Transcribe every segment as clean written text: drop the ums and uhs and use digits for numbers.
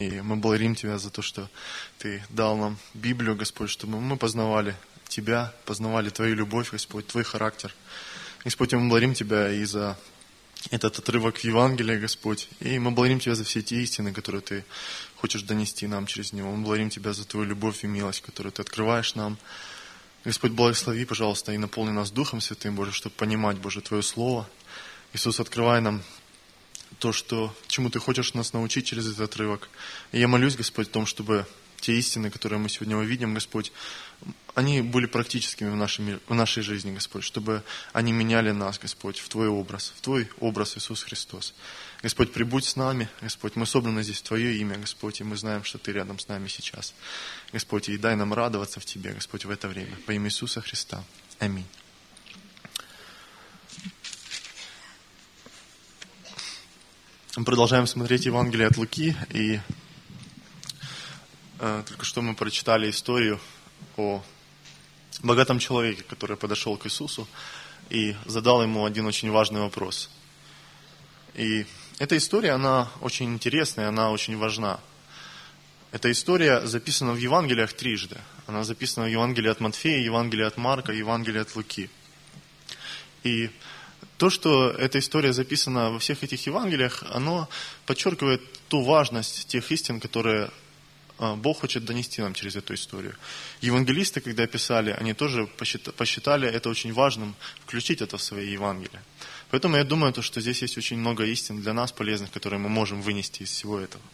И мы благодарим Тебя за то, что Ты дал нам Библию, Господь, чтобы мы познавали Тебя, познавали Твою любовь, Господь, Твой характер. Господь, мы благодарим Тебя и за этот отрывок в Евангелии, Господь. И мы благодарим Тебя за все эти истины, которые Ты хочешь донести нам через него. Мы благодарим Тебя за Твою любовь и милость, которую Ты открываешь нам. Господь, благослови, пожалуйста, и наполни нас Духом Святым, Боже, чтобы понимать, Боже, Твое Слово. Иисус, открывай нам то, чему Ты хочешь нас научить через этот отрывок. И я молюсь, Господь, о том, чтобы те истины, которые мы сегодня увидим, Господь, они были практическими в нашей жизни, Господь, чтобы они меняли нас, Господь, в Твой образ, Иисус Христос. Господь, прибудь с нами, Господь, мы собраны здесь в Твое имя, Господь, и мы знаем, что Ты рядом с нами сейчас. Господь, и дай нам радоваться в Тебе, Господь, в это время. Во имя Иисуса Христа. Аминь. Мы продолжаем смотреть Евангелие от Луки, и только что мы прочитали историю о богатом человеке, который подошел к Иисусу и задал ему один очень важный вопрос. И эта история, она очень интересная, она очень важна. Эта история записана в Евангелиях трижды. Она записана в Евангелии от Матфея, Евангелии от Марка, Евангелии от Луки. И то, что эта история записана во всех этих Евангелиях, оно подчеркивает ту важность тех истин, которые Бог хочет донести нам через эту историю. Евангелисты, когда писали, они тоже посчитали это очень важным, включить это в свои Евангелия. Поэтому я думаю, что здесь есть очень много истин для нас полезных, которые мы можем вынести из всего этого.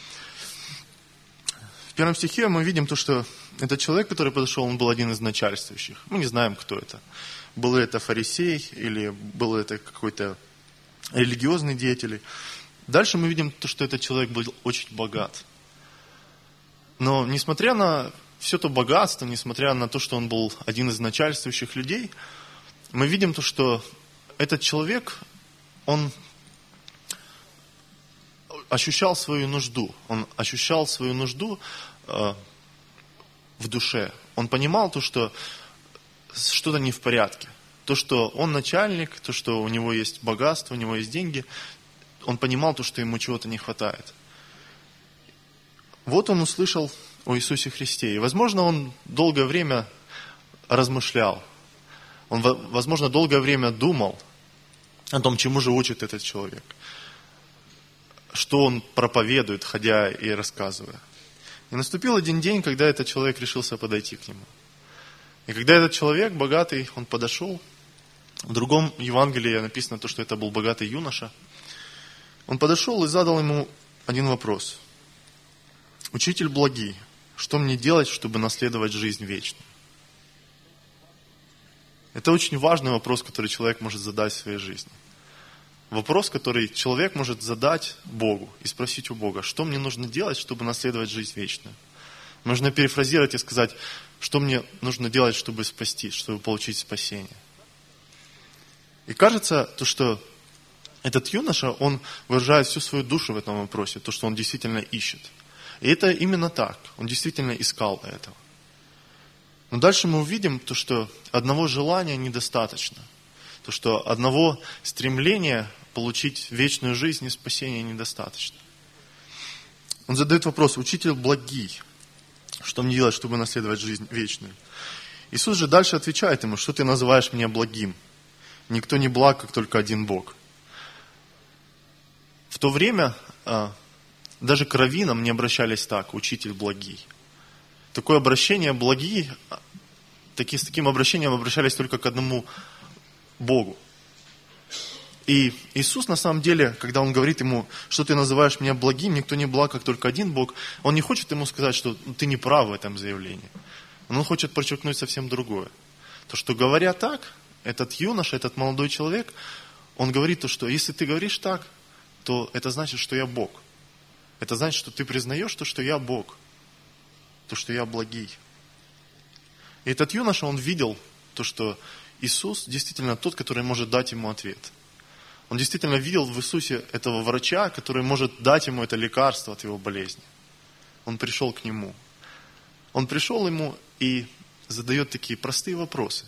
В первом стихе мы видим то, что этот человек, который подошел, он был один из начальствующих. Мы не знаем, кто это. Был ли это фарисей или был ли это какой-то религиозный деятель. Дальше мы видим то, что этот человек был очень богат. Но несмотря на все то богатство, несмотря на то, что он был один из начальствующих людей, мы видим то, что этот человек, он ощущал свою нужду. Он ощущал свою нужду в душе. Он понимал то, что что-то не в порядке. То, что он начальник, то, что у него есть богатство, у него есть деньги, он понимал то, что ему чего-то не хватает. Вот он услышал о Иисусе Христе. И, возможно, он долгое время размышлял. Он, возможно, долгое время думал о том, чему же учит этот человек. Что он проповедует, ходя и рассказывая. И наступил один день, когда этот человек решился подойти к нему. И когда этот человек, богатый, он подошел, в другом Евангелии написано то, что это был богатый юноша, он подошел и задал ему один вопрос. «Учитель благий, что мне делать, чтобы наследовать жизнь вечную?» Это очень важный вопрос, который человек может задать в своей жизни. Вопрос, который человек может задать Богу и спросить у Бога, что мне нужно делать, чтобы наследовать жизнь вечную. Можно перефразировать и сказать, что мне нужно делать, чтобы спастись, чтобы получить спасение. И кажется, то, что этот юноша, он выражает всю свою душу в этом вопросе, то, что он действительно ищет. И это именно так. Он действительно искал этого. Но дальше мы увидим то, что одного желания недостаточно. То, что одного стремления получить вечную жизнь и спасение недостаточно. Он задает вопрос: «Учитель благий, что мне делать, чтобы наследовать жизнь вечную?» Иисус же дальше отвечает ему: «Что ты называешь меня благим? Никто не благ, как только один Бог». В то время даже к раввинам не обращались так: «Учитель благий». Такое обращение «благий», с таким обращением обращались только к одному Богу. И Иисус, на самом деле, когда Он говорит ему: «Что ты называешь меня благим? Никто не благ, как только один Бог», Он не хочет ему сказать, что ты не прав в этом заявлении. Он хочет подчеркнуть совсем другое. То, что говоря так, этот юноша, этот молодой человек, он говорит то, что если ты говоришь так, то это значит, что я Бог. Это значит, что ты признаешь то, что я Бог. То, что я благий. И этот юноша, он видел то, что Иисус действительно тот, который может дать ему ответ. Он действительно видел в Иисусе этого врача, который может дать ему это лекарство от его болезни. Он пришел к нему. Он пришел ему и задает такие простые вопросы.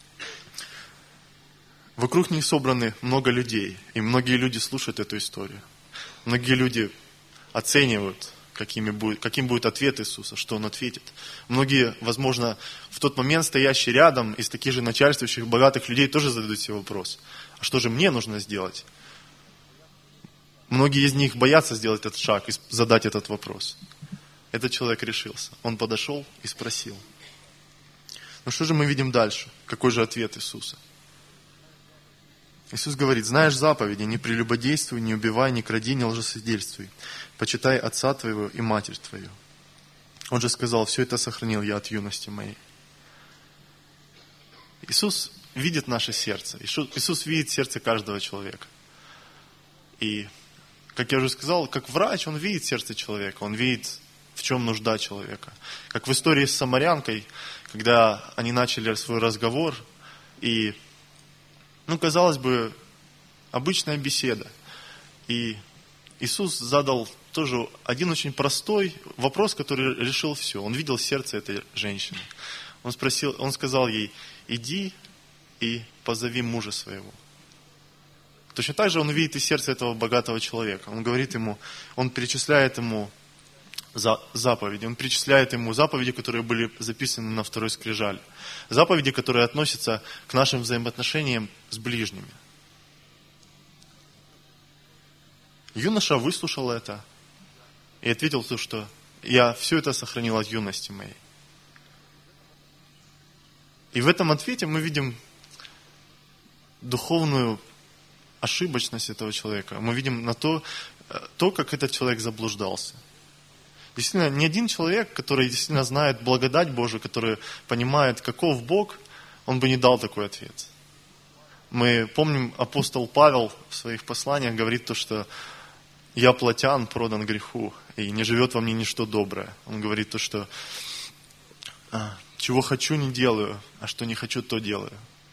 Вокруг них собраны много людей, и многие люди слушают эту историю. Многие люди оценивают, каким будет ответ Иисуса, что Он ответит. Многие, возможно, в тот момент стоящие рядом из таких же начальствующих, богатых людей тоже задают себе вопрос, а что же мне нужно сделать? Многие из них боятся сделать этот шаг и задать этот вопрос. Этот человек решился. Он подошел и спросил. Ну что же мы видим дальше? Какой же ответ Иисуса? Иисус говорит: знаешь заповеди: не прелюбодействуй, не убивай, не кради, не лжесвидетельствуй. Почитай отца твоего и матерь твою. Он же сказал: все это сохранил я от юности моей. Иисус видит наше сердце. Иисус видит сердце каждого человека. И, как я уже сказал, как врач, Он видит сердце человека. Он видит, в чем нужда человека. Как в истории с самарянкой, когда они начали свой разговор, и казалось бы, обычная беседа. И Иисус задал тоже один очень простой вопрос, который решил все. Он видел сердце этой женщины. Он сказал ей: иди и позови мужа своего. Точно так же Он видит и сердце этого богатого человека. Он говорит ему, Он перечисляет ему заповеди. Он перечисляет ему заповеди, которые были записаны на второй скрижали. Заповеди, которые относятся к нашим взаимоотношениям с ближними. Юноша выслушал это и ответил, что я все это сохранил от юности моей. И в этом ответе мы видим духовную ошибочность этого человека. Мы видим на то, как этот человек заблуждался. Действительно, ни один человек, который действительно знает благодать Божию, который понимает, каков Бог, он бы не дал такой ответ. Мы помним, апостол Павел в своих посланиях говорит то, что «я плотян, продан греху, и не живет во мне ничто доброе». Он говорит то, что «чего хочу, не делаю, а что не хочу, то делаю».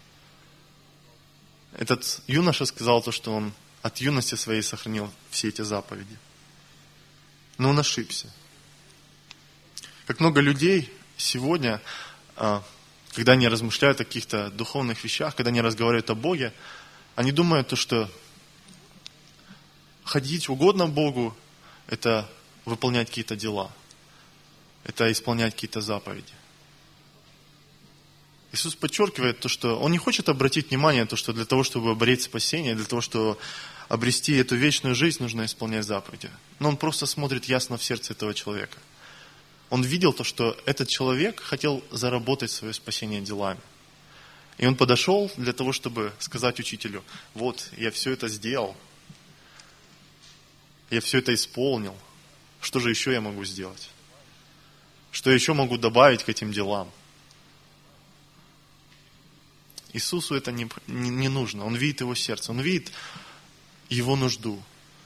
Этот юноша сказал то, что он от юности своей сохранил все эти заповеди. Но он ошибся. Как много людей сегодня, когда они размышляют о каких-то духовных вещах, когда они разговаривают о Боге, они думают, то, что ходить угодно Богу – это выполнять какие-то дела, это исполнять какие-то заповеди. Иисус подчеркивает то, что Он не хочет обратить внимание на то, что для того, чтобы обрести спасение, для того, чтобы обрести эту вечную жизнь, нужно исполнять заповеди. Но Он просто смотрит ясно в сердце этого человека. Он видел то, что этот человек хотел заработать свое спасение делами. И он подошел для того, чтобы сказать учителю: вот, я все это сделал, я все это исполнил, что же еще я могу сделать? Что я еще могу добавить к этим делам? Иисусу это не нужно, Он видит его сердце, Он видит его нужду.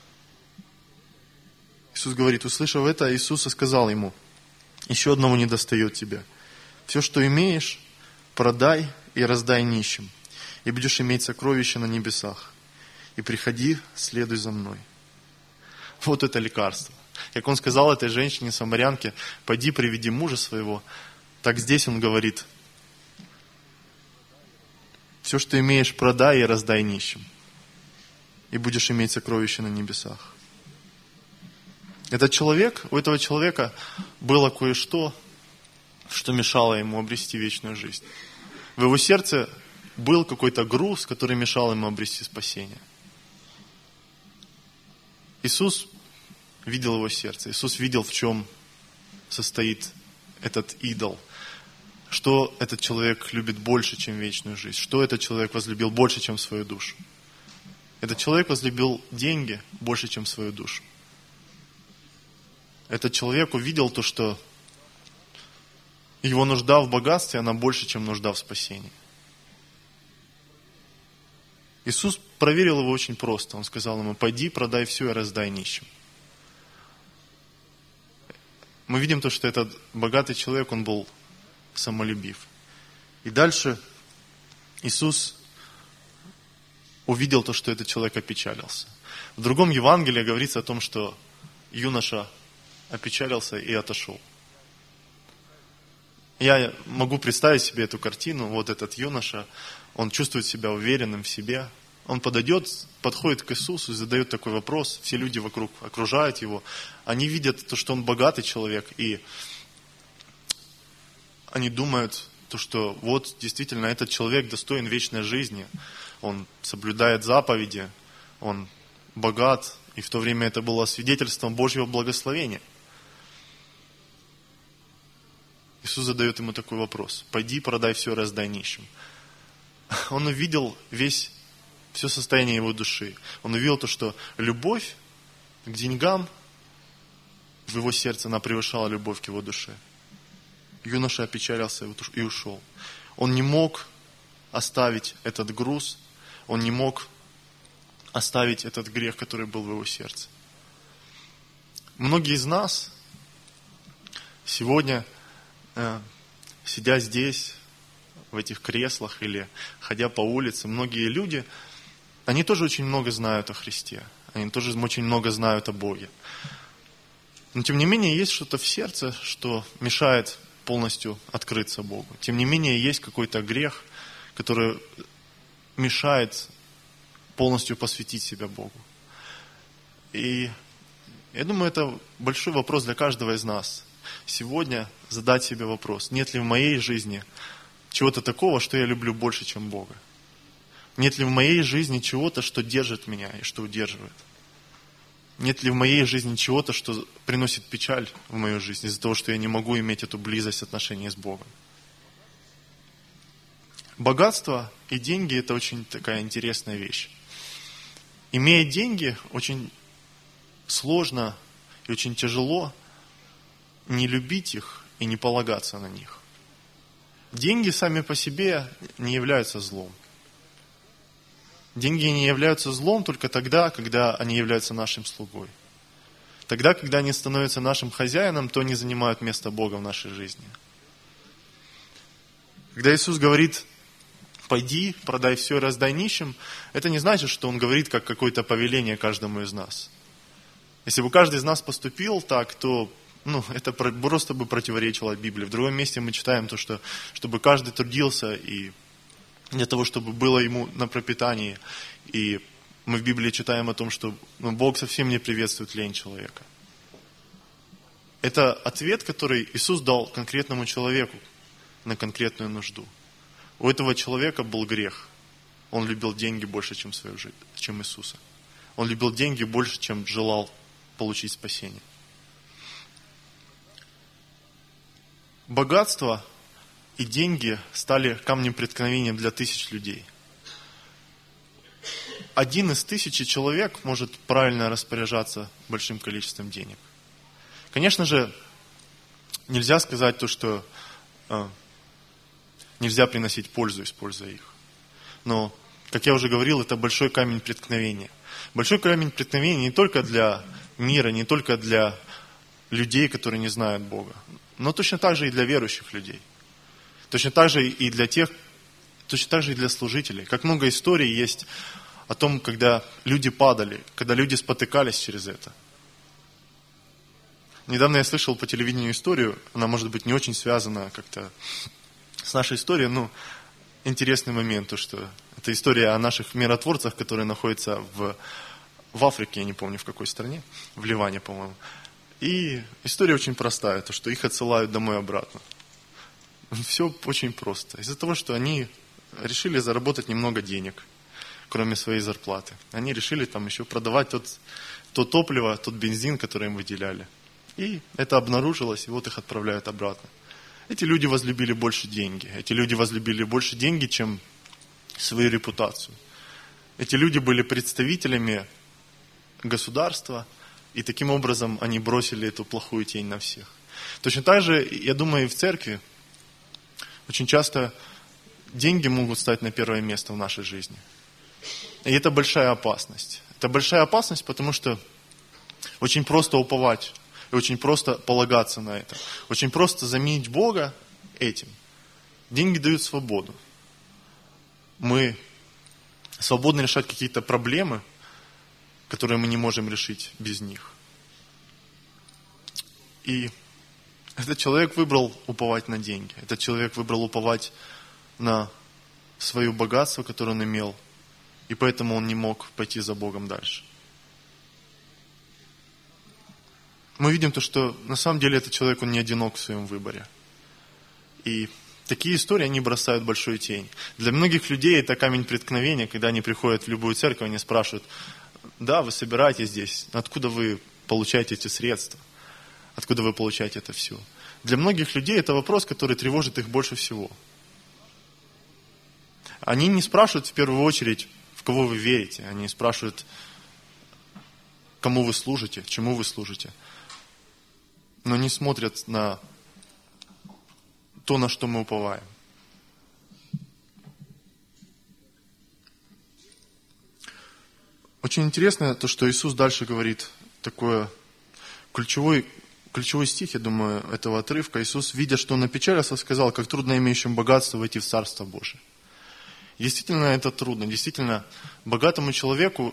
Иисус говорит, услышав это, Иисус сказал ему: еще одного недостает тебе. Все, что имеешь, продай и раздай нищим, и будешь иметь сокровища на небесах. И приходи, следуй за мной. Вот это лекарство. Как Он сказал этой женщине, самарянке: пойди, приведи мужа своего. Так здесь Он говорит: все, что имеешь, продай и раздай нищим, и будешь иметь сокровища на небесах. У этого человека было кое-что, что мешало ему обрести вечную жизнь. В его сердце был какой-то груз, который мешал ему обрести спасение. Иисус видел его сердце. Иисус видел, в чем состоит этот идол. Что этот человек любит больше, чем вечную жизнь. Что этот человек возлюбил больше, чем свою душу. Этот человек возлюбил деньги больше, чем свою душу. Этот человек увидел то, что его нужда в богатстве, она больше, чем нужда в спасении. Иисус проверил его очень просто. Он сказал ему: пойди, продай все и раздай нищим. Мы видим то, что этот богатый человек, он был самолюбив. И дальше Иисус увидел то, что этот человек опечалился. В другом Евангелии говорится о том, что юноша опечалился и отошел. Я могу представить себе эту картину. Вот этот юноша, он чувствует себя уверенным в себе, Он подходит к Иисусу и задает такой вопрос. Все люди вокруг окружают его. Они видят то, что он богатый человек, и они думают, то, что вот действительно этот человек достоин вечной жизни. Он соблюдает заповеди, он богат, и в то время это было свидетельством Божьего благословения. Иисус задает ему такой вопрос. Пойди, продай все, раздай нищим. Он увидел все состояние его души. Он увидел то, что любовь к деньгам в его сердце, она превышала любовь к его душе. Юноша опечалился и ушел. Он не мог оставить этот груз, он не мог оставить этот грех, который был в его сердце. Многие из нас сегодня, сидя здесь, в этих креслах или ходя по улице, многие люди, они тоже очень много знают о Христе, они тоже очень много знают о Боге. Но тем не менее есть что-то в сердце, что мешает полностью открыться Богу. Тем не менее есть какой-то грех, который мешает полностью посвятить себя Богу. И я думаю, это большой вопрос для каждого из нас. Сегодня задать себе вопрос, нет ли в моей жизни чего-то такого, что я люблю больше, чем Бога? Нет ли в моей жизни чего-то, что держит меня и что удерживает? Нет ли в моей жизни чего-то, что приносит печаль в мою жизнь из-за того, что я не могу иметь эту близость отношения с Богом? Богатство и деньги – это очень такая интересная вещь. Имея деньги, очень сложно и очень тяжело не любить их и не полагаться на них. Деньги сами по себе не являются злом. Деньги не являются злом только тогда, когда они являются нашим слугой. Тогда, когда они становятся нашим хозяином, то они занимают место Бога в нашей жизни. Когда Иисус говорит, пойди, продай все и раздай нищим, это не значит, что Он говорит как какое-то повеление каждому из нас. Если бы каждый из нас поступил так, то это просто бы противоречило Библии. В другом месте мы читаем то, что чтобы каждый трудился и для того, чтобы было ему на пропитании. И мы в Библии читаем о том, что Бог совсем не приветствует лень человека. Это ответ, который Иисус дал конкретному человеку на конкретную нужду. У этого человека был грех. Он любил деньги больше, чем свою жизнь, чем Иисуса. Он любил деньги больше, чем желал получить спасение. Богатство и деньги стали камнем преткновения для тысяч людей. 1 из 1000 человек может правильно распоряжаться большим количеством денег. Конечно же, нельзя сказать то, что нельзя приносить пользу, используя их. Но, как я уже говорил, это большой камень преткновения. Большой камень преткновения не только для мира, не только для людей, которые не знают Бога, но точно так же и для верующих людей. Точно так же и для служителей. Как много историй есть о том, когда люди падали, когда люди спотыкались через это. Недавно я слышал по телевидению историю, она может быть не очень связана как-то с нашей историей, но интересный момент, то что это история о наших миротворцах, которые находятся в Африке, я не помню в какой стране, в Ливане, по-моему. И история очень простая, то что их отсылают домой обратно. Все очень просто. Из-за того, что они решили заработать немного денег, кроме своей зарплаты. Они решили там еще продавать то топливо, тот бензин, который им выделяли. И это обнаружилось, и вот их отправляют обратно. Эти люди возлюбили больше деньги. Эти люди возлюбили больше деньги, чем свою репутацию. Эти люди были представителями государства, и таким образом они бросили эту плохую тень на всех. Точно так же, я думаю, и в церкви очень часто деньги могут стать на первое место в нашей жизни. И это большая опасность. Это большая опасность, потому что очень просто уповать и очень просто полагаться на это. Очень просто заменить Бога этим. Деньги дают свободу. Мы свободны решать какие-то проблемы, которые мы не можем решить без них. И этот человек выбрал уповать на деньги. Этот человек выбрал уповать на свое богатство, которое он имел. и поэтому он не мог пойти за Богом дальше. Мы видим то, что на самом деле этот человек, он не одинок в своем выборе. И такие истории, они бросают большую тень. Для многих людей это камень преткновения, когда они приходят в любую церковь, они спрашивают: да, вы собираетесь здесь, откуда вы получаете эти средства? Откуда вы получаете это все? Для многих людей это вопрос, который тревожит их больше всего. Они не спрашивают в первую очередь, в кого вы верите. Они спрашивают, кому вы служите, чему вы служите. Но не смотрят на то, на что мы уповаем. Очень интересно то, что Иисус дальше говорит, такое ключевой стих, я думаю, этого отрывка. Иисус, видя, что он опечалился, сказал: как трудно имеющим богатство войти в Царство Божие. Действительно, это трудно. Действительно, богатому человеку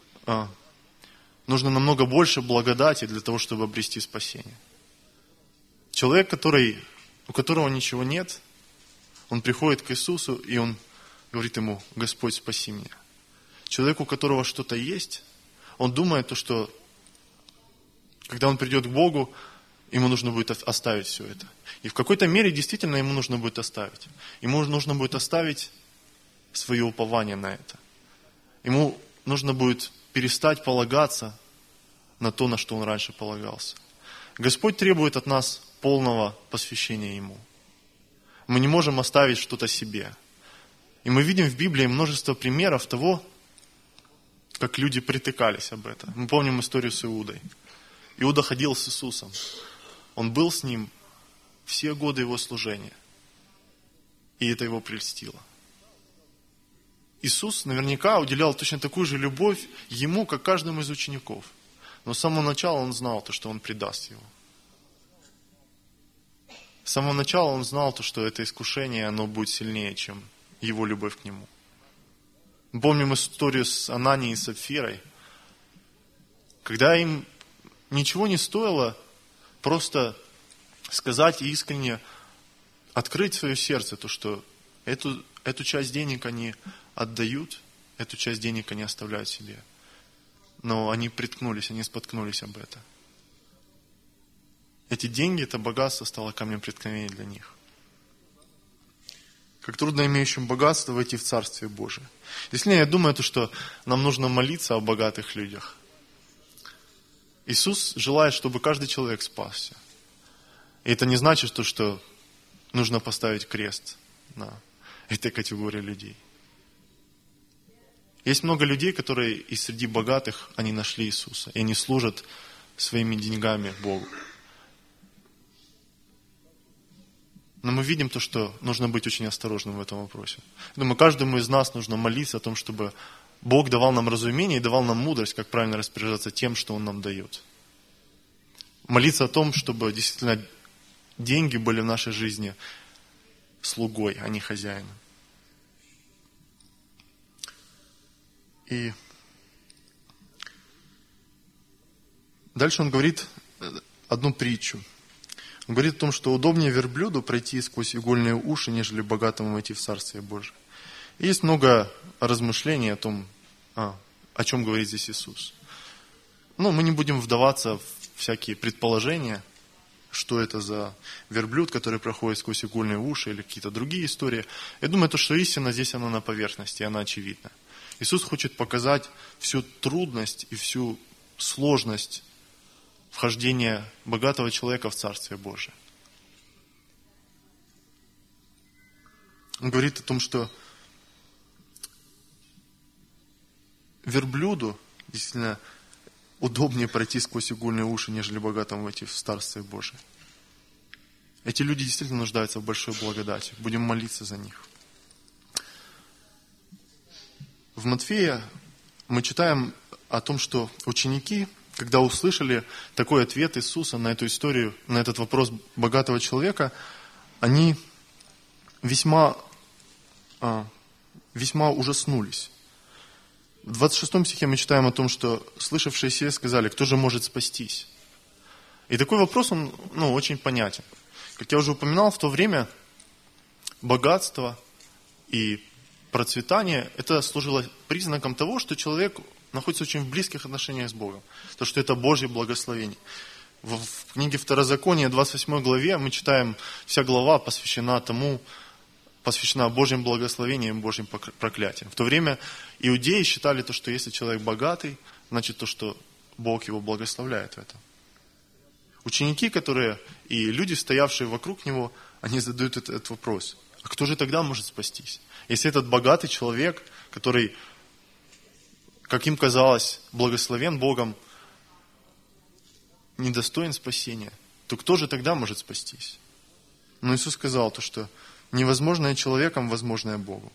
нужно намного больше благодати для того, чтобы обрести спасение. Человек, у которого ничего нет, он приходит к Иисусу, и он говорит ему: Господь, спаси меня. Человек, у которого что-то есть, он думает, что когда он придет к Богу, ему нужно будет оставить все это. И в какой-то мере действительно ему нужно будет оставить. Ему нужно будет оставить свое упование на это. Ему нужно будет перестать полагаться на то, на что он раньше полагался. Господь требует от нас полного посвящения Ему. Мы не можем оставить что-то себе. И мы видим в Библии множество примеров того, как люди притыкались об это. Мы помним историю с Иудой. Иуда ходил с Иисусом. Он был с Ним все годы Его служения. И это его прельстило. Иисус наверняка уделял точно такую же любовь Ему, как каждому из учеников. Но с самого начала Он знал то, что Он предаст Его. С самого начала Он знал то, что это искушение, оно будет сильнее, чем Его любовь к Нему. Мы помним историю с Ананией и Сапфирой, когда им ничего не стоило просто сказать и искренне открыть свое сердце, то, что эту часть денег они отдают, эту часть денег они оставляют себе. Но они приткнулись, они споткнулись об это. Эти деньги, это богатство стало камнем преткновения для них. Как трудно имеющим богатство войти в Царствие Божие. Если я думаю, что нам нужно молиться о богатых людях. Иисус желает, чтобы каждый человек спасся. И это не значит, что нужно поставить крест на этой категории людей. Есть много людей, которые и среди богатых, они нашли Иисуса. И они служат своими деньгами Богу. Но мы видим то, что нужно быть очень осторожным в этом вопросе. Я думаю, каждому из нас нужно молиться о том, чтобы Бог давал нам разумение и давал нам мудрость, как правильно распоряжаться тем, что Он нам дает. Молиться о том, чтобы действительно деньги были в нашей жизни слугой, а не хозяином. И дальше он говорит одну притчу. Он говорит о том, что удобнее верблюду пройти сквозь игольные уши, нежели богатому войти в Царствие Божие. И есть много размышлений о том, о чем говорит здесь Иисус. Но мы не будем вдаваться в всякие предположения, что это за верблюд, который проходит сквозь игольные уши, или какие-то другие истории. Я думаю, что истина здесь, она на поверхности, она очевидна. Иисус хочет показать всю трудность и всю сложность вхождения богатого человека в Царствие Божие. Он говорит о том, что верблюду действительно удобнее пройти сквозь игольные уши, нежели богатому войти в Царствие Божие. Эти люди действительно нуждаются в большой благодати. Будем молиться за них. В Матфея мы читаем о том, что ученики, когда услышали такой ответ Иисуса на эту историю, на этот вопрос богатого человека, они весьма ужаснулись. В 26 стихе мы читаем о том, что слышавшие сие сказали: кто же может спастись? И такой вопрос, он очень понятен. Как я уже упоминал, в то время богатство и процветание, это служило признаком того, что человек находится очень в близких отношениях с Богом. То, что это Божье благословение. В книге Второзакония, 28 главе, мы читаем, вся глава посвящена Божьим благословениям и Божьим проклятиям. В то время иудеи считали то, что если человек богатый, значит то, что Бог его благословляет в этом. Ученики, и люди, стоявшие вокруг него, они задают этот вопрос. А кто же тогда может спастись? Если этот богатый человек, который, как им казалось, благословен Богом, недостоин спасения, то кто же тогда может спастись? Но Иисус сказал то, что невозможное человеком, возможное Богу.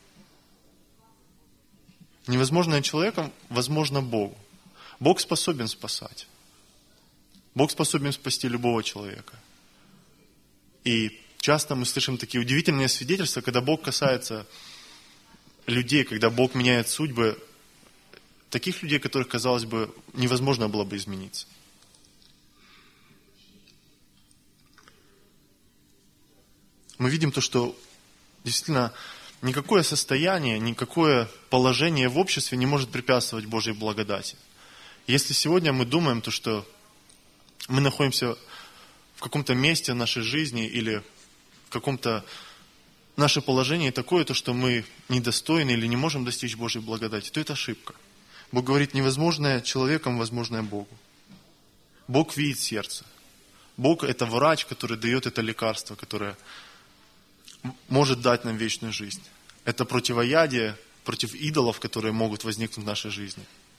Невозможное человеком, возможно Богу. Бог способен спасать. Бог способен спасти любого человека. И часто мы слышим такие удивительные свидетельства, когда Бог касается людей, когда Бог меняет судьбы таких людей, которых, казалось бы, невозможно было бы измениться. Мы видим то, что действительно никакое состояние, никакое положение в обществе не может препятствовать Божьей благодати. Если сегодня мы думаем, то, что мы находимся в каком-то месте в нашей жизни или в каком-то наше положение такое, то, что мы недостойны или не можем достичь Божьей благодати, то это ошибка. Бог говорит, невозможное человеком, возможное Богу. Бог видит сердце. Бог – это врач, который дает это лекарство, которое может дать нам вечную жизнь. Это противоядие против идолов, которые могут возникнуть в нашей жизни.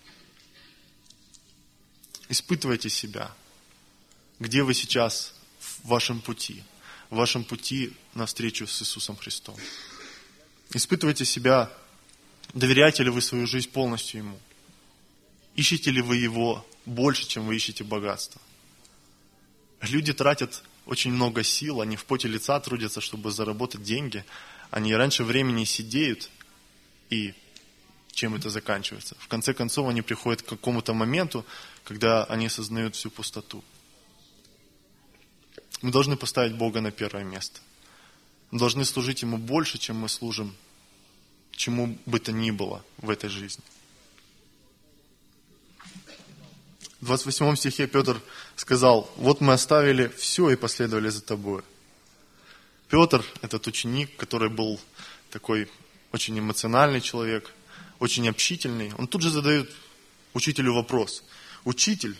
Испытывайте себя. Где вы сейчас в вашем пути навстречу с Иисусом Христом. Испытывайте себя, доверяете ли вы свою жизнь полностью Ему. Ищете ли вы Его больше, чем вы ищете богатство. Люди тратят очень много сил, они в поте лица трудятся, чтобы заработать деньги. Они раньше времени сидеют, и чем это заканчивается? В конце концов, они приходят к какому-то моменту, когда они осознают всю пустоту. Мы должны поставить Бога на первое место. Мы должны служить Ему больше, чем мы служим чему бы то ни было в этой жизни. В 28 стихе Петр сказал, вот мы оставили все и последовали за тобой. Петр, этот ученик, который был такой очень эмоциональный человек, очень общительный, он тут же задает учителю вопрос. Учитель,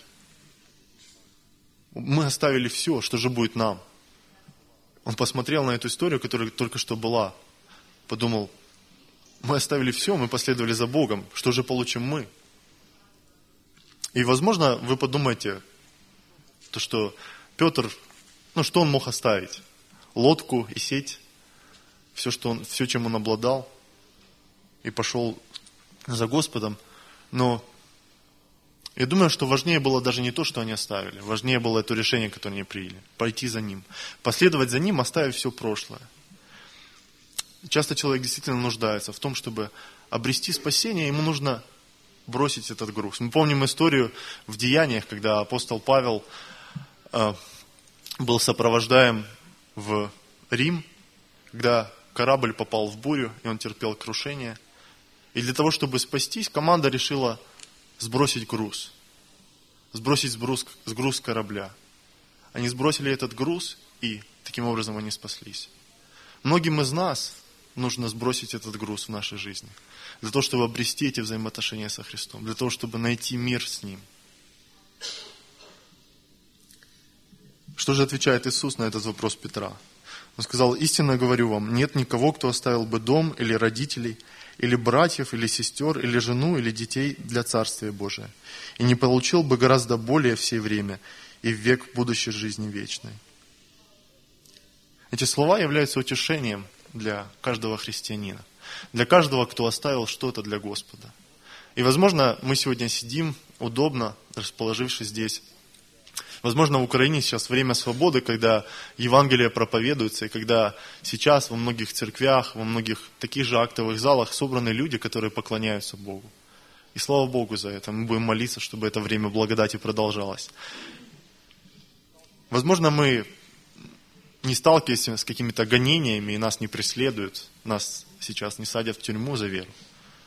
мы оставили все, что же будет нам? Он посмотрел на эту историю, которая только что была, подумал, мы оставили все, мы последовали за Богом, что же получим мы? И, возможно, вы подумаете, то, что Петр, что он мог оставить? Лодку и сеть, все, чем он обладал, и пошел за Господом. Но я думаю, что важнее было даже не то, что они оставили. Важнее было это решение, которое они приняли. Пойти за Ним. Последовать за Ним, оставив все прошлое. Часто человек действительно нуждается в том, чтобы обрести спасение, ему нужно бросить этот груз. Мы помним историю в Деяниях, когда апостол Павел был сопровождаем в Рим, когда корабль попал в бурю, и он терпел крушение. И для того, чтобы спастись, команда решила сбросить груз. Сбросить груз с корабля. Они сбросили этот груз, и таким образом они спаслись. Многим из нас нужно сбросить этот груз в нашей жизни. Для того, чтобы обрести эти взаимоотношения со Христом. Для того, чтобы найти мир с Ним. Что же отвечает Иисус на этот вопрос Петра? Он сказал, истинно говорю вам, нет никого, кто оставил бы дом или родителей, или братьев, или сестер, или жену, или детей для Царствия Божия, и не получил бы гораздо более в сей время и в век будущей жизни вечной. Эти слова являются утешением для каждого христианина, для каждого, кто оставил что-то для Господа. И, возможно, мы сегодня сидим удобно, расположившись здесь. Возможно, в Украине сейчас время свободы, когда Евангелие проповедуется, и когда сейчас во многих церквях, во многих таких же актовых залах собраны люди, которые поклоняются Богу. И слава Богу за это. Мы будем молиться, чтобы это время благодати продолжалось. Возможно, мы не сталкиваемся с какими-то гонениями, и нас не преследуют, нас сейчас, не садят в тюрьму за веру.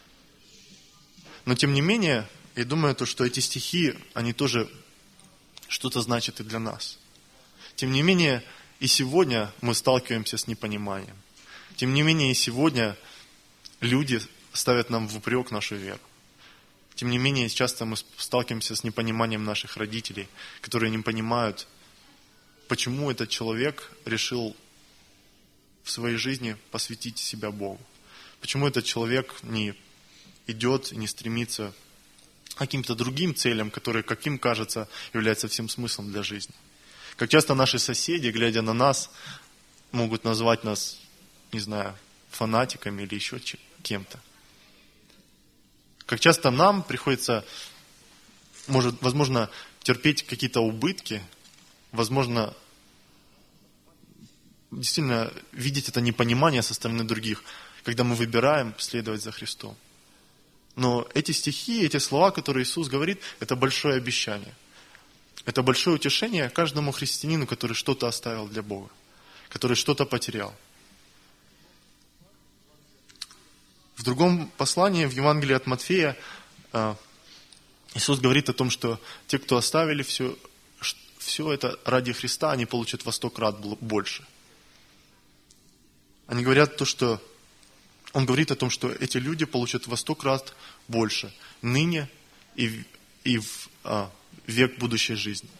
Но тем не менее, я думаю, что эти стихи, они тоже что-то значат и для нас. Тем не менее, и сегодня мы сталкиваемся с непониманием. Тем не менее, и сегодня люди ставят нам в упрек нашу веру. Тем не менее, часто мы сталкиваемся с непониманием наших родителей, которые не понимают, почему этот человек решил в своей жизни посвятить себя Богу. Почему этот человек не идет и не стремится к каким-то другим целям, которые, как им кажется, являются всем смыслом для жизни. Как часто наши соседи, глядя на нас, могут назвать нас, не знаю, фанатиками или еще кем-то. Как часто нам приходится, возможно, терпеть какие-то убытки, возможно, действительно видеть это непонимание со стороны других, когда мы выбираем следовать за Христом. Но эти стихи, эти слова, которые Иисус говорит, это большое обещание. Это большое утешение каждому христианину, который что-то оставил для Бога, который что-то потерял. В другом послании, в Евангелии от Матфея, Иисус говорит о том, что те, кто оставили все это ради Христа, они получат во 100 крат больше. Они говорят то, что Он говорит о том, что эти люди получат во 100 крат больше ныне и в век будущей жизни.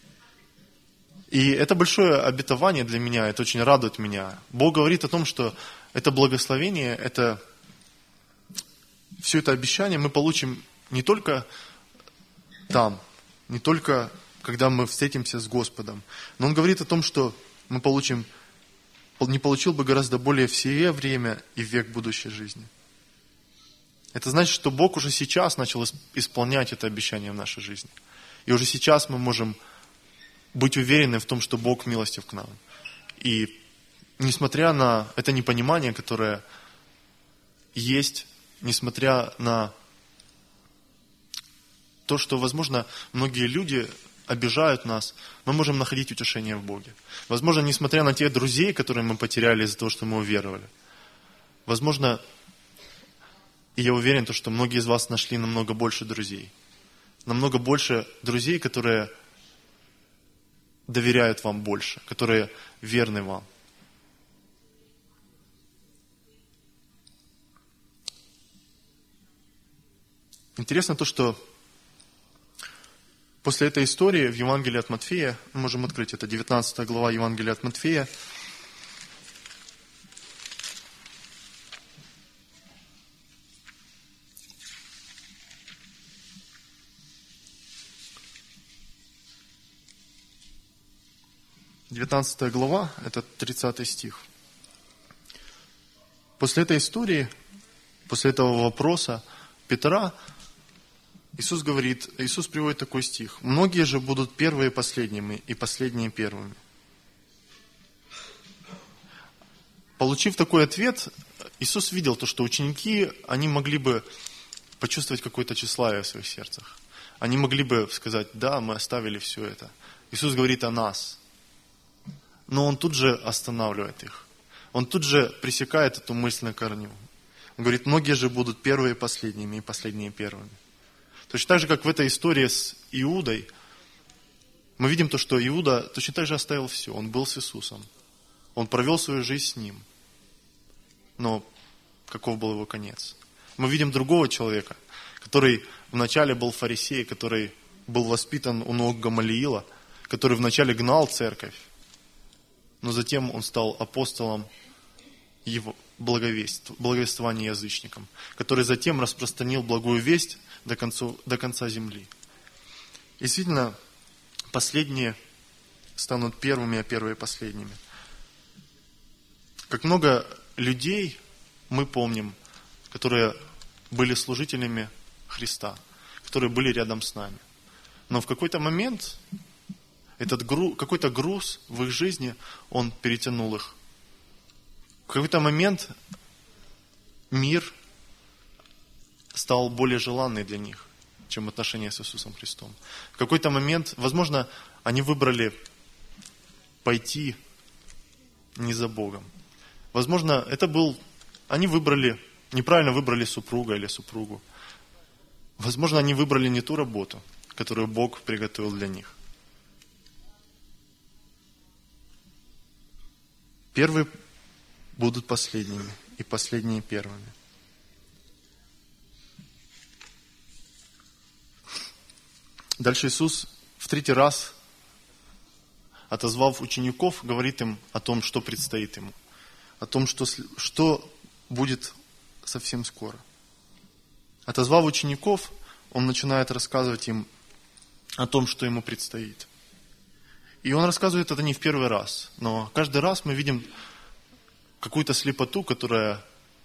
И это большое обетование для меня, это очень радует меня. Бог говорит о том, что это благословение, это все это обещание мы получим не только там, не только когда мы встретимся с Господом, но Он говорит о том, что мы не получил бы гораздо более в сие время и в век будущей жизни. Это значит, что Бог уже сейчас начал исполнять это обещание в нашей жизни. И уже сейчас мы можем быть уверены в том, что Бог милостив к нам. И несмотря на это непонимание, которое есть, несмотря на то, что, возможно, многие люди обижают нас, мы можем находить утешение в Боге. Возможно, несмотря на тех друзей, которые мы потеряли из-за того, что мы уверовали. Возможно, и я уверен, что многие из вас нашли намного больше друзей. Намного больше друзей, которые доверяют вам больше, которые верны вам. Интересно то, что после этой истории в Евангелии от Матфея, мы можем открыть, это 19 глава Евангелия от Матфея, «19 глава, это 30 стих. После этой истории, после этого вопроса Петра, Иисус приводит такой стих. «Многие же будут первые последними, и последние первыми». Получив такой ответ, Иисус видел то, что ученики, они могли бы почувствовать какое-то тщеславие в своих сердцах. Они могли бы сказать, да, мы оставили все это. Иисус говорит о нас. Но Он тут же останавливает их. Он тут же пресекает эту мысль на корню. Он говорит, многие же будут первые последними, и последние первыми. Точно так же, как в этой истории с Иудой, мы видим то, что Иуда точно так же оставил все. Он был с Иисусом. Он провел свою жизнь с Ним. Но каков был его конец? Мы видим другого человека, который вначале был фарисей, который был воспитан у ног Гамалиила, который вначале гнал церковь, но затем он стал апостолом его благовествования язычникам, который затем распространил благую весть до конца земли. И действительно, последние станут первыми, а первые последними. Как много людей мы помним, которые были служителями Христа, которые были рядом с нами. Но в какой-то момент какой-то груз в их жизни, он перетянул их. В какой-то момент мир стал более желанный для них, чем отношения с Иисусом Христом. В какой-то момент, возможно, они выбрали пойти не за Богом. Возможно, это был они неправильно выбрали супруга или супругу. Возможно, они выбрали не ту работу, которую Бог приготовил для них. Первые будут последними, и последние первыми. Дальше Иисус в третий раз, отозвав учеников, говорит им о том, что предстоит ему. О том, что будет совсем скоро. Отозвав учеников, он начинает рассказывать им о том, что ему предстоит. И он рассказывает это не в первый раз, но каждый раз мы видим какую-то слепоту, которая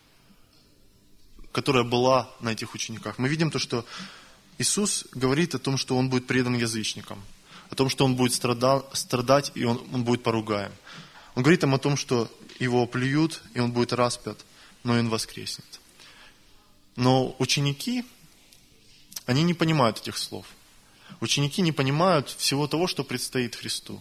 была на этих учениках. Мы видим то, что Иисус говорит о том, что Он будет предан язычникам, о том, что Он будет страдать, и он будет поругаем. Он говорит им о том, что Его плюют, и Он будет распят, но и Он воскреснет. Но ученики, они не понимают этих слов. Ученики не понимают всего того, что предстоит Христу.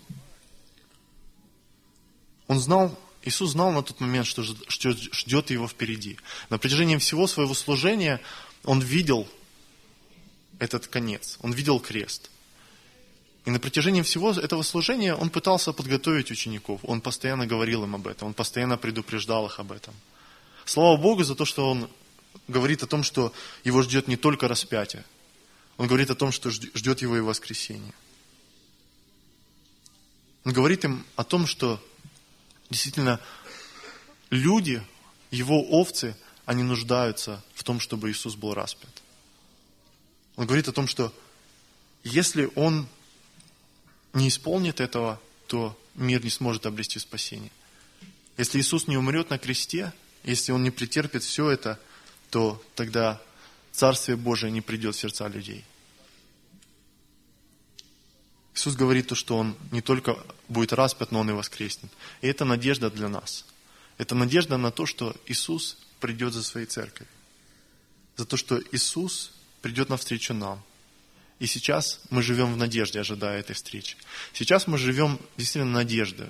Иисус знал на тот момент, что ждет Его впереди. На протяжении всего своего служения Он видел этот конец, Он видел крест. И на протяжении всего этого служения Он пытался подготовить учеников. Он постоянно говорил им об этом, Он постоянно предупреждал их об этом. Слава Богу за то, что Он говорит о том, что Его ждет не только распятие. Он говорит о том, что ждет Его и воскресение. Он говорит им о том, что действительно люди, Его овцы, они нуждаются в том, чтобы Иисус был распят. Он говорит о том, что если Он не исполнит этого, то мир не сможет обрести спасение. Если Иисус не умрет на кресте, если Он не претерпит все это, то тогда Царствие Божие не придет в сердца людей. Иисус говорит то, что Он не только будет распят, но Он и воскреснет. И это надежда для нас. Это надежда на то, что Иисус придет за Своей церковью. За то, что Иисус придет навстречу нам. И сейчас мы живем в надежде, ожидая этой встречи. Сейчас мы живем действительно надеждой.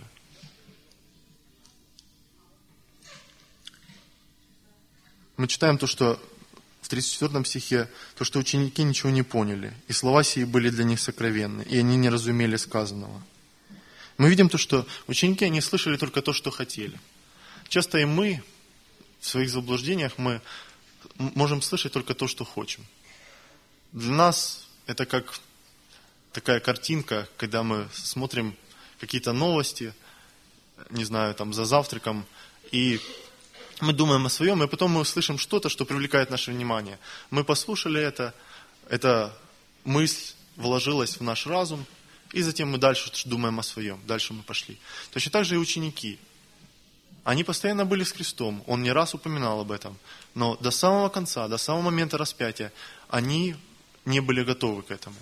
Мы читаем то, что в 34 стихе, то, что ученики ничего не поняли, и слова сии были для них сокровенны, и они не разумели сказанного. Мы видим то, что ученики, они слышали только то, что хотели. Часто и мы в своих заблуждениях, мы можем слышать только то, что хотим. Для нас это как такая картинка, когда мы смотрим какие-то новости, не знаю, там за завтраком, и мы думаем о своем, и потом мы услышим что-то, что привлекает наше внимание. Мы послушали это, эта мысль вложилась в наш разум, и затем мы дальше думаем о своем, дальше мы пошли. Точно так же и ученики. Они постоянно были с Христом, Он не раз упоминал об этом, но до самого конца, до самого момента распятия, они не были готовы к этому.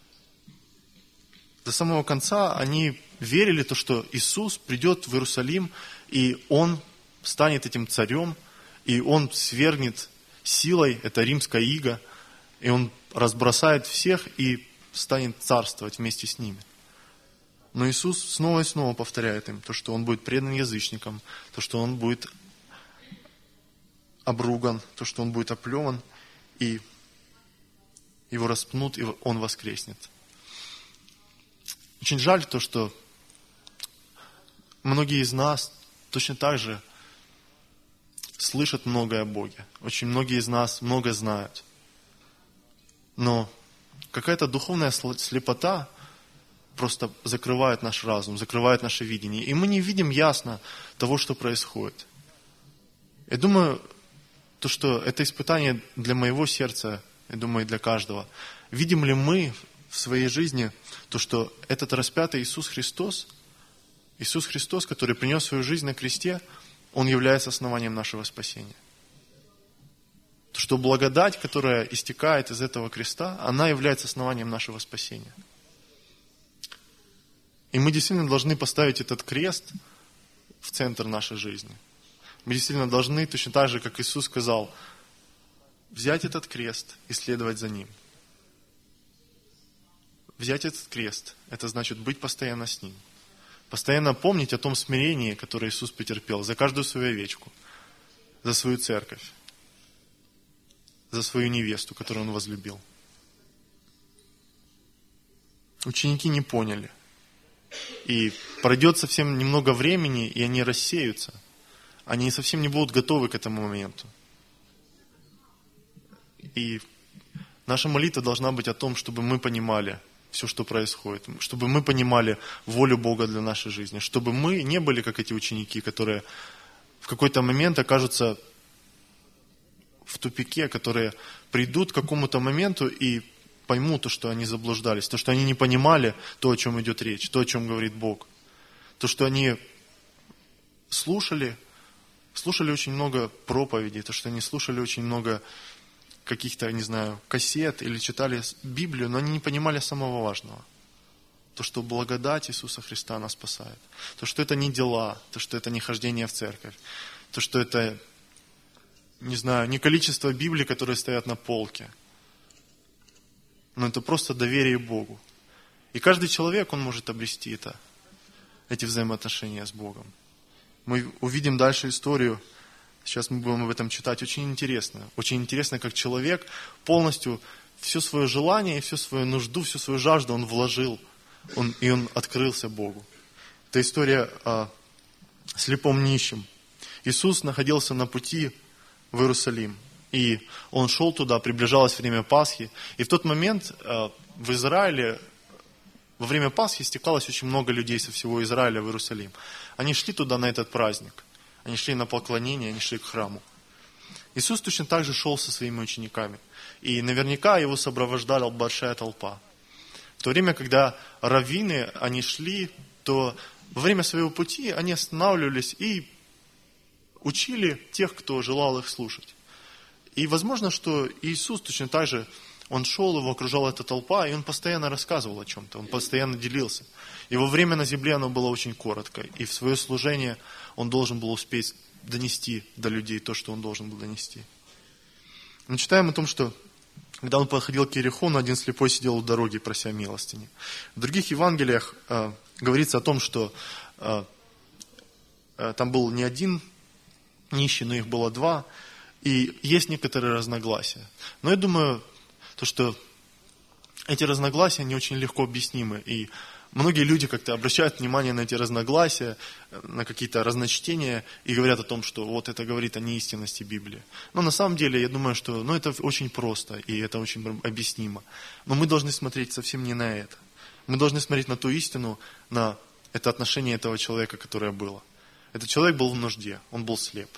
До самого конца они верили, то, что Иисус придет в Иерусалим, и Он станет этим царем, и Он свергнет силой, это римская ига, и Он разбросает всех и станет царствовать вместе с ними. Но Иисус снова и снова повторяет им, то, что Он будет предан язычникам, то, что Он будет обруган, то, что Он будет оплеван, и Его распнут, и Он воскреснет. Очень жаль то, что многие из нас точно так же слышат многое о Боге. Очень многие из нас много знают. Но какая-то духовная слепота просто закрывает наш разум, закрывает наше видение. И мы не видим ясно того, что происходит. Я думаю, то, что это испытание для моего сердца, я думаю, и для каждого. Видим ли мы в своей жизни то, что этот распятый Иисус Христос, который принес свою жизнь на кресте, Он является основанием нашего спасения. То, что благодать, которая истекает из этого креста, она является основанием нашего спасения. И мы действительно должны поставить этот крест в центр нашей жизни. Мы действительно должны, точно так же, как Иисус сказал, взять этот крест и следовать за Ним. Взять этот крест, это значит быть постоянно с Ним. Постоянно помнить о том смирении, которое Иисус претерпел за каждую свою овечку. за свою церковь, за свою невесту, которую он возлюбил. Ученики не поняли. И пройдет совсем немного времени, и они рассеются. Они совсем не будут готовы к этому моменту. И наша молитва должна быть о том, чтобы мы понимали все, что происходит, чтобы мы понимали волю Бога для нашей жизни, чтобы мы не были как эти ученики, которые в какой-то момент окажутся в тупике, которые придут к какому-то моменту и поймут то, что они заблуждались, то, что они не понимали то, о чем идет речь, то, о чем говорит Бог, то, что они слушали очень много проповедей, то, что они слушали очень много каких-то, не знаю, кассет или читали Библию, но они не понимали самого важного. То, что благодать Иисуса Христа нас спасает. То, что это не дела, то, что это не хождение в церковь. То, что это, не знаю, не количество Библий, которые стоят на полке. Но это просто доверие Богу. И каждый человек, он может обрести эти взаимоотношения с Богом. Мы увидим дальше историю. Сейчас мы будем об этом читать. Очень интересно. Очень интересно, как человек полностью все свое желание, всю свою нужду, всю свою жажду он вложил. И он открылся Богу. Это история о слепом нищем. Иисус находился на пути в Иерусалим. И он шел туда, приближалось время Пасхи. И в тот момент в Израиле, во время Пасхи стекалось очень много людей со всего Израиля в Иерусалим. Они шли туда на этот праздник. Они шли на поклонение, они шли к храму. Иисус точно так же шел со своими учениками. И наверняка его сопровождала большая толпа. В то время, когда раввины, они шли, то во время своего пути они останавливались и учили тех, кто желал их слушать. И возможно, что Иисус точно так же, он шел, его окружала эта толпа, и он постоянно рассказывал о чем-то, он постоянно делился. Его время на земле, оно было очень коротко, и в свое служение он должен был успеть донести до людей то, что он должен был донести. Мы читаем о том, что когда он подходил к Иерихону, один слепой сидел у дороги, прося милостыни. В других Евангелиях говорится о том, что там был не один нищий, но их было два, и есть некоторые разногласия. Но я думаю, что эти разногласия, они очень легко объяснимы, и многие люди как-то обращают внимание на эти разногласия, на какие-то разночтения и говорят о том, что вот это говорит о неистинности Библии. Но на самом деле, я думаю, что это очень просто и это очень объяснимо. Но мы должны смотреть совсем не на это. Мы должны смотреть на ту истину, на это отношение этого человека, которое было. Этот человек был в нужде, он был слеп.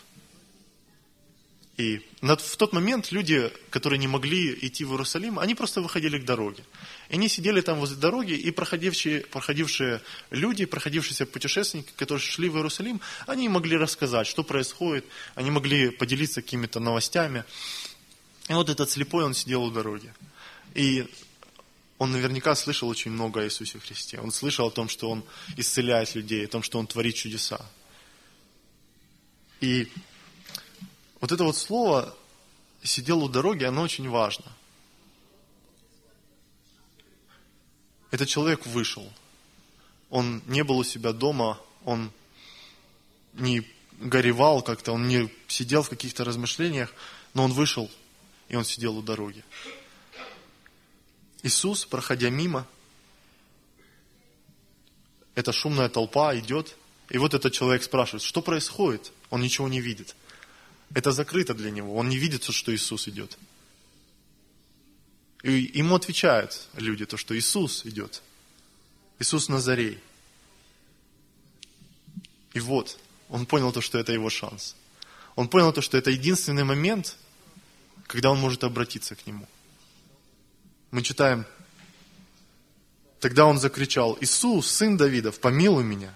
И в тот момент люди, которые не могли идти в Иерусалим, они просто выходили к дороге. И они сидели там возле дороги, и проходившие люди, проходившиеся путешественники, которые шли в Иерусалим, они могли рассказать, что происходит, они могли поделиться какими-то новостями. И вот этот слепой, он сидел у дороги. И он наверняка слышал очень много о Иисусе Христе. Он слышал о том, что он исцеляет людей, о том, что он творит чудеса. И вот это вот слово «сидел у дороги», оно очень важно. Этот человек вышел. Он не был у себя дома, он не горевал как-то, он не сидел в каких-то размышлениях, но он вышел, и он сидел у дороги. Иисус, проходя мимо, эта шумная толпа идет, и вот этот человек спрашивает, что происходит? Он ничего не видит. Это закрыто для него. Он не видит, что Иисус идет. И ему отвечают люди, то, что Иисус идет. Иисус Назарей. И вот, он понял то, что это его шанс. Он понял то, что это единственный момент, когда он может обратиться к нему. Мы читаем, тогда он закричал: «Иисус, сын Давидов, помилуй меня».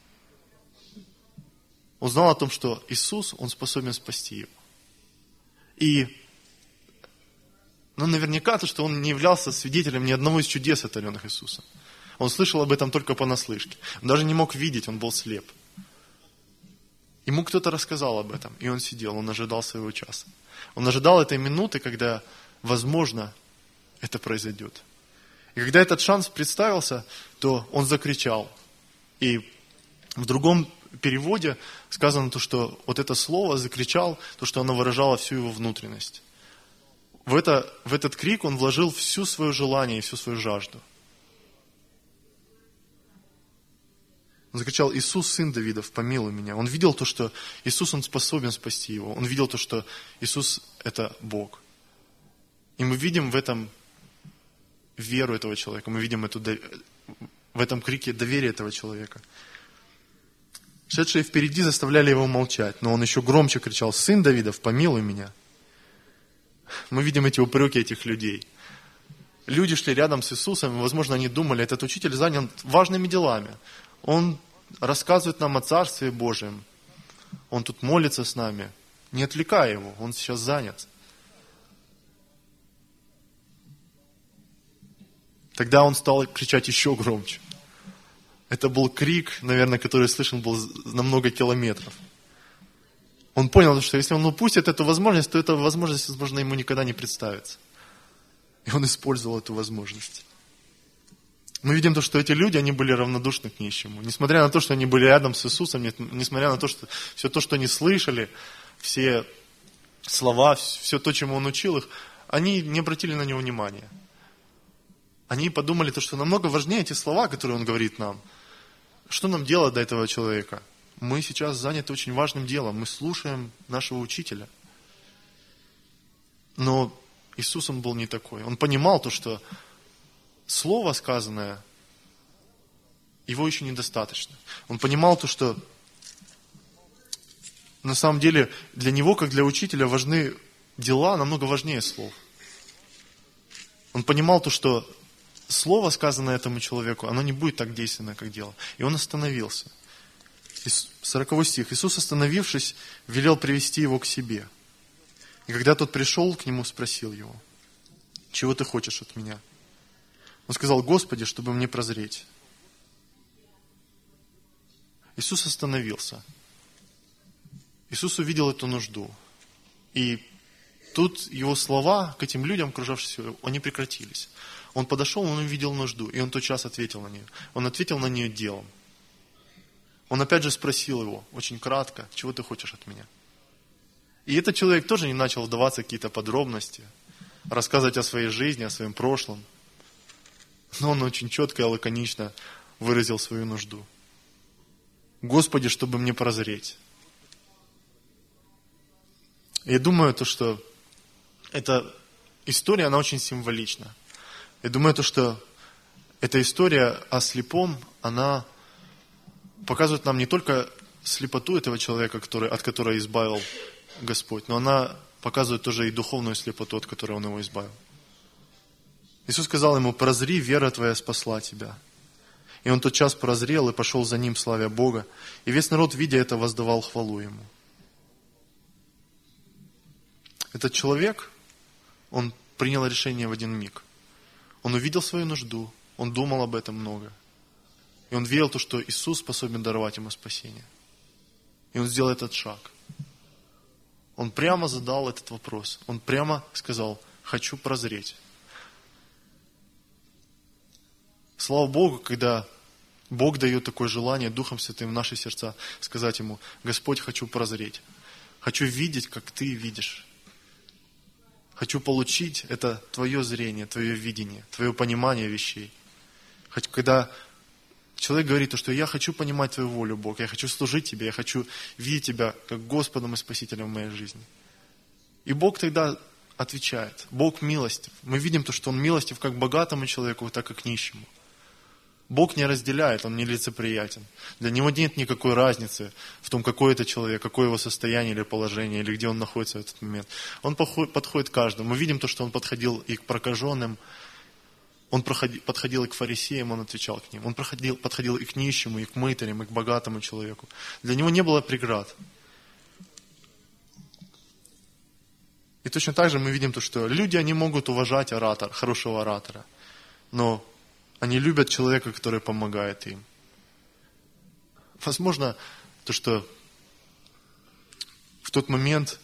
Он знал о том, что Иисус, Он способен спасти его. И, наверняка то, что он не являлся свидетелем ни одного из чудес, сотворенных Иисусом. Он слышал об этом только понаслышке. Он даже не мог видеть, он был слеп. Ему кто-то рассказал об этом, и он сидел, он ожидал своего часа. Он ожидал этой минуты, когда, возможно, это произойдет. И когда этот шанс представился, то он закричал. И в другом переводе сказано то, что вот это слово закричал, то, что оно выражало всю его внутренность. В этот крик он вложил всю свое желание и всю свою жажду. Он закричал: «Иисус, Сын Давидов, помилуй меня». Он видел то, что Иисус, Он способен спасти его. Он видел то, что Иисус – это Бог. И мы видим в этом веру этого человека, мы видим в этом крике доверие этого человека. Шедшие впереди заставляли его молчать, но он еще громче кричал: «Сын Давидов, помилуй меня». Мы видим эти упреки этих людей. Люди шли рядом с Иисусом, и, возможно, они думали, этот учитель занят важными делами. Он рассказывает нам о Царстве Божьем. Он тут молится с нами. Не отвлекай его, он сейчас занят. Тогда он стал кричать еще громче. Это был крик, наверное, который слышен был на много километров. Он понял, что если он упустит эту возможность, то эта возможность, возможно, ему никогда не представится. И он использовал эту возможность. Мы видим то, что эти люди, они были равнодушны к нищему. Несмотря на то, что они были рядом с Иисусом, несмотря на то, что все то, что они слышали, все слова, все то, чему он учил их, они не обратили на него внимания. Они подумали, то, что намного важнее эти слова, которые он говорит нам. Что нам делать до этого человека? Мы сейчас заняты очень важным делом. Мы слушаем нашего учителя. Но Иисус, Он был не такой. Он понимал то, что слово сказанное, его еще недостаточно. Он понимал то, что на самом деле для него, как для учителя, важны дела намного важнее слов. Он понимал то, что слово, сказанное этому человеку, оно не будет так действенно, как дело. И он остановился. 40 стих. «Иисус, остановившись, велел привести его к себе. И когда тот пришел к нему, спросил его: чего ты хочешь от меня? Он сказал: Господи, чтобы мне прозреть». Иисус остановился. Иисус увидел эту нужду. И тут его слова к этим людям, окружавшимся его, они прекратились. Он подошел, он увидел нужду, и он тотчас ответил на нее. Он ответил на нее делом. Он опять же спросил его, очень кратко: чего ты хочешь от меня? И этот человек тоже не начал вдаваться в какие-то подробности, рассказывать о своей жизни, о своем прошлом. Но он очень четко и лаконично выразил свою нужду. Господи, чтобы мне прозреть. Я думаю, что эта история, она очень символична. Я думаю, что эта история о слепом, она показывает нам не только слепоту этого человека, от которой избавил Господь, но она показывает тоже и духовную слепоту, от которой Он его избавил. Иисус сказал ему: прозри, вера твоя спасла тебя. И он тотчас прозрел и пошел за ним, славя Бога. И весь народ, видя это, воздавал хвалу ему. Этот человек, он принял решение в один миг. Он увидел свою нужду, он думал об этом много. И он верил в то, что Иисус способен даровать ему спасение. И он сделал этот шаг. Он прямо задал этот вопрос. Он прямо сказал: хочу прозреть. Слава Богу, когда Бог дает такое желание Духом Святым в наши сердца сказать Ему: Господь, хочу прозреть. Хочу видеть, как Ты видишь. Хочу получить это Твое зрение, Твое видение, Твое понимание вещей. Когда человек говорит, что я хочу понимать Твою волю, Бог, я хочу служить Тебе, я хочу видеть Тебя как Господом и Спасителем в моей жизни. И Бог тогда отвечает. Бог милостив. Мы видим то, что Он милостив как богатому человеку, так и к нищему. Бог не разделяет, Он не лицеприятен. Для Него нет никакой разницы в том, какой это человек, какое его состояние или положение, или где он находится в этот момент. Он подходит к каждому. Мы видим то, что Он подходил и к прокаженным, Он подходил и к фарисеям, Он отвечал к ним. Он подходил и к нищему, и к мытарям, и к богатому человеку. Для Него не было преград. И точно так же мы видим то, что люди, они могут уважать хорошего оратора, но они любят человека, который помогает им. Возможно, то, что в тот момент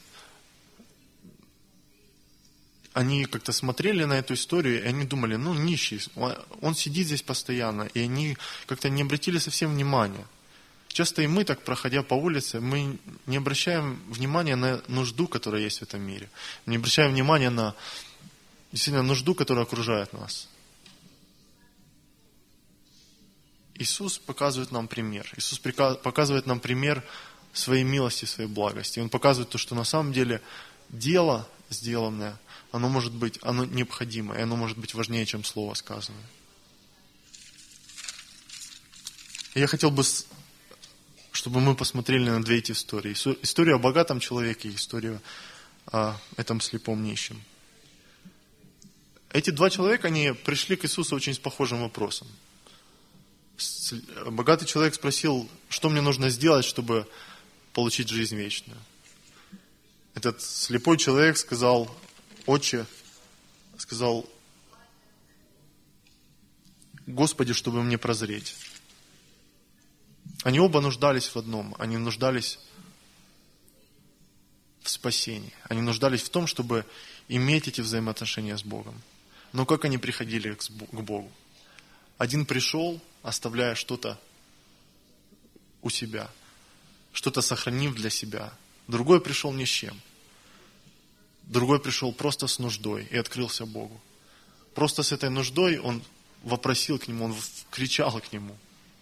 они как-то смотрели на эту историю, и они думали: нищий, он сидит здесь постоянно, и они как-то не обратили совсем внимания. Часто и мы, так проходя по улице, мы не обращаем внимания на нужду, которая есть в этом мире. Не обращаем внимания на действительно нужду, которая окружает нас. Иисус показывает нам пример. Иисус показывает нам пример своей милости, своей благости. Он показывает то, что на самом деле дело сделанное, оно может быть, оно необходимо, и оно может быть важнее, чем слово сказанное. Я хотел бы, чтобы мы посмотрели на две эти истории. Историю о богатом человеке и историю о этом слепом нищем. Эти два человека, они пришли к Иисусу очень с похожим вопросом. Богатый человек спросил, что мне нужно сделать, чтобы получить жизнь вечную. Этот слепой человек сказал, Отче, сказал, Господи, чтобы мне прозреть. Они оба нуждались в одном, они нуждались в спасении. Они нуждались в том, чтобы иметь эти взаимоотношения с Богом. Но как они приходили к Богу? Один пришел, оставляя что-то у себя, что-то сохранив для себя. Другой пришел ни с чем. Другой пришел просто с нуждой и открылся Богу. Просто с этой нуждой он вопросил к Нему, он кричал к Нему.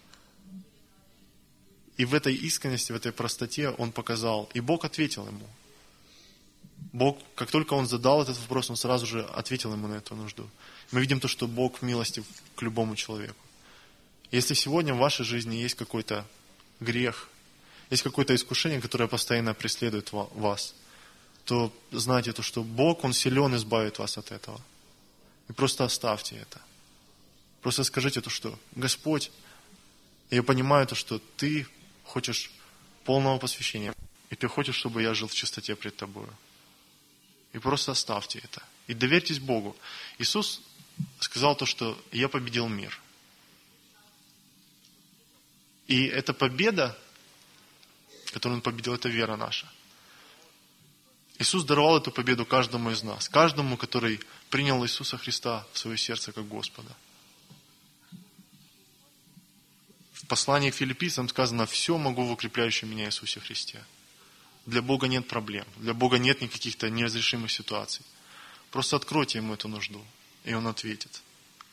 И в этой искренности, в этой простоте он показал, и Бог ответил ему. Бог, как только он задал этот вопрос, он сразу же ответил ему на эту нужду. Мы видим то, что Бог милостив к любому человеку. Если сегодня в вашей жизни есть какой-то грех, есть какое-то искушение, которое постоянно преследует вас, то знайте то, что Бог, Он силен избавить вас от этого. И просто оставьте это. Просто скажите то, что Господь, я понимаю то, что Ты хочешь полного посвящения, и Ты хочешь, чтобы я жил в чистоте пред Тобою. И просто оставьте это. И доверьтесь Богу. Иисус сказал то, что я победил мир. И эта победа, которую Он победил, это вера наша. Иисус даровал эту победу каждому из нас. Каждому, который принял Иисуса Христа в свое сердце как Господа. В послании к Филиппийцам сказано, все могу в укрепляющем меня Иисусе Христе. Для Бога нет проблем. Для Бога нет никаких-то неразрешимых ситуаций. Просто откройте Ему эту нужду, и Он ответит.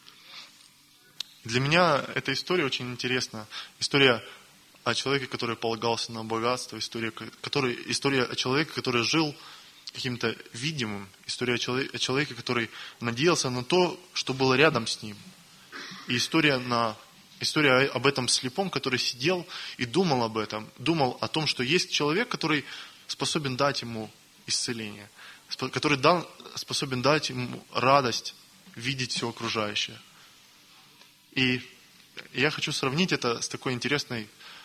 Для меня эта история очень интересна. История о человеке, который полагался на богатство, история о человеке, который жил каким-то видимым, история о человеке, который надеялся на то, что было рядом с ним. И история об этом слепом, который сидел и думал об этом, думал о том, что есть человек, который способен дать ему исцеление, который способен дать ему радость, видеть все окружающее. И я хочу сравнить это с такой интересным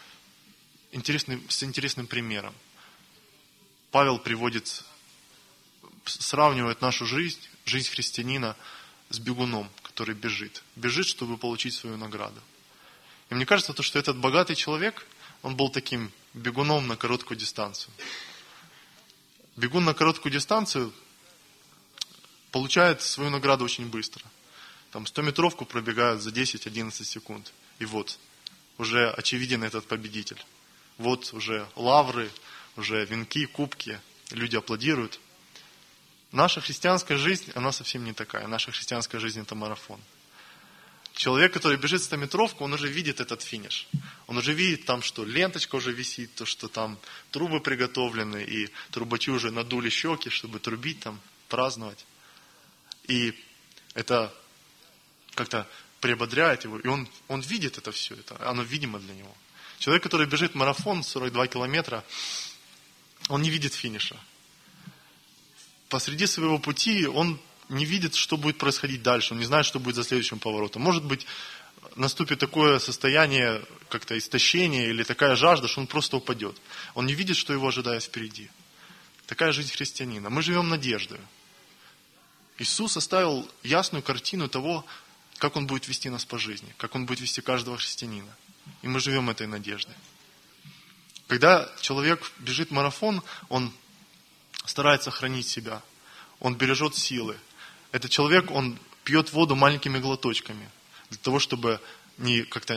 примером. Павел сравнивает нашу жизнь христианина с бегуном, который бежит. Бежит, чтобы получить свою награду. И мне кажется, что этот богатый человек, он был таким бегуном на короткую дистанцию. Бегун на короткую дистанцию получает свою награду очень быстро. Там 100-метровку пробегают за 10-11 секунд. И вот, уже очевиден этот победитель. Вот уже лавры, уже венки, кубки, люди аплодируют. Наша христианская жизнь, она совсем не такая. Наша христианская жизнь – это марафон. Человек, который бежит 100-метровку, он уже видит этот финиш. Он уже видит там, что ленточка уже висит, то, что там трубы приготовлены, и трубачи уже надули щеки, чтобы трубить там, праздновать. И это как-то приободряет его, и он видит это все, оно видимо для него. Человек, который бежит марафон 42 километра, он не видит финиша. Посреди своего пути он не видит, что будет происходить дальше, он не знает, что будет за следующим поворотом. Может быть, наступит такое состояние как-то истощения или такая жажда, что он просто упадет. Он не видит, что его ожидает впереди. Такая жизнь христианина. Мы живем надеждой. Иисус оставил ясную картину того, как Он будет вести нас по жизни, как Он будет вести каждого христианина. И мы живем этой надеждой. Когда человек бежит марафон, он старается хранить себя. Он бережет силы. Этот человек, он пьет воду маленькими глоточками. Для того, чтобы не как-то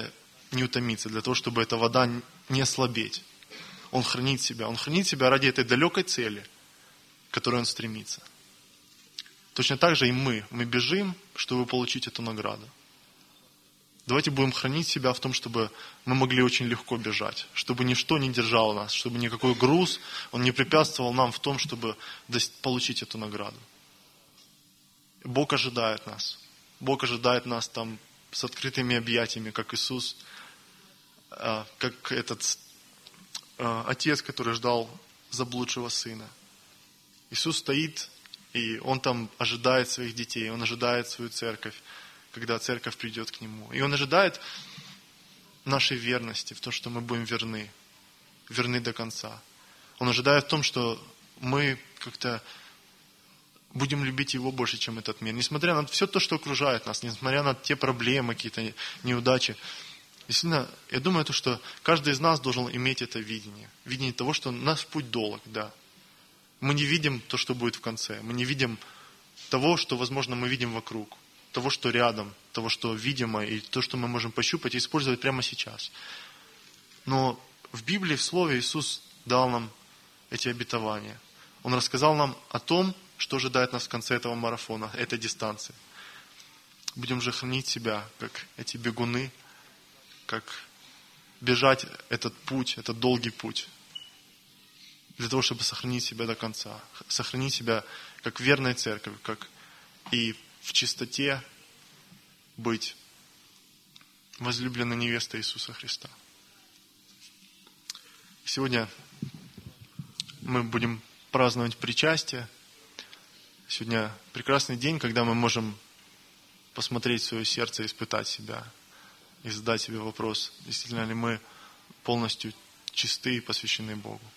не утомиться, для того, чтобы эта вода не ослабеть. Он хранит себя ради этой далекой цели, к которой он стремится. Точно так же и мы бежим, чтобы получить эту награду. Давайте будем хранить себя в том, чтобы мы могли очень легко бежать, чтобы ничто не держало нас, чтобы никакой груз, он не препятствовал нам в том, чтобы получить эту награду. Бог ожидает нас. Бог ожидает нас там с открытыми объятиями, как Иисус, как этот отец, который ждал заблудшего сына. Иисус стоит, и Он там ожидает своих детей, Он ожидает свою церковь, когда церковь придет к Нему. И Он ожидает нашей верности, в том, что мы будем верны до конца. Он ожидает в том, что мы как-то будем любить Его больше, чем этот мир. Несмотря на все то, что окружает нас, несмотря на те проблемы, какие-то неудачи. Действительно, я думаю, что каждый из нас должен иметь это видение. Видение того, что наш путь долг, да. Мы не видим то, что будет в конце. Мы не видим того, что, возможно, мы видим вокруг. Того, что рядом, того, что видимо, и то, что мы можем пощупать и использовать прямо сейчас. Но в Библии, в Слове Иисус дал нам эти обетования. Он рассказал нам о том, что ожидает нас в конце этого марафона, этой дистанции. Будем же хранить себя, как эти бегуны, как бежать этот путь, этот долгий путь, для того, чтобы сохранить себя до конца, сохранить себя как верной церковь, как и в чистоте быть возлюбленной невестой Иисуса Христа. Сегодня мы будем праздновать причастие. Сегодня прекрасный день, когда мы можем посмотреть в свое сердце, испытать себя и задать себе вопрос, действительно ли мы полностью чисты и посвящены Богу.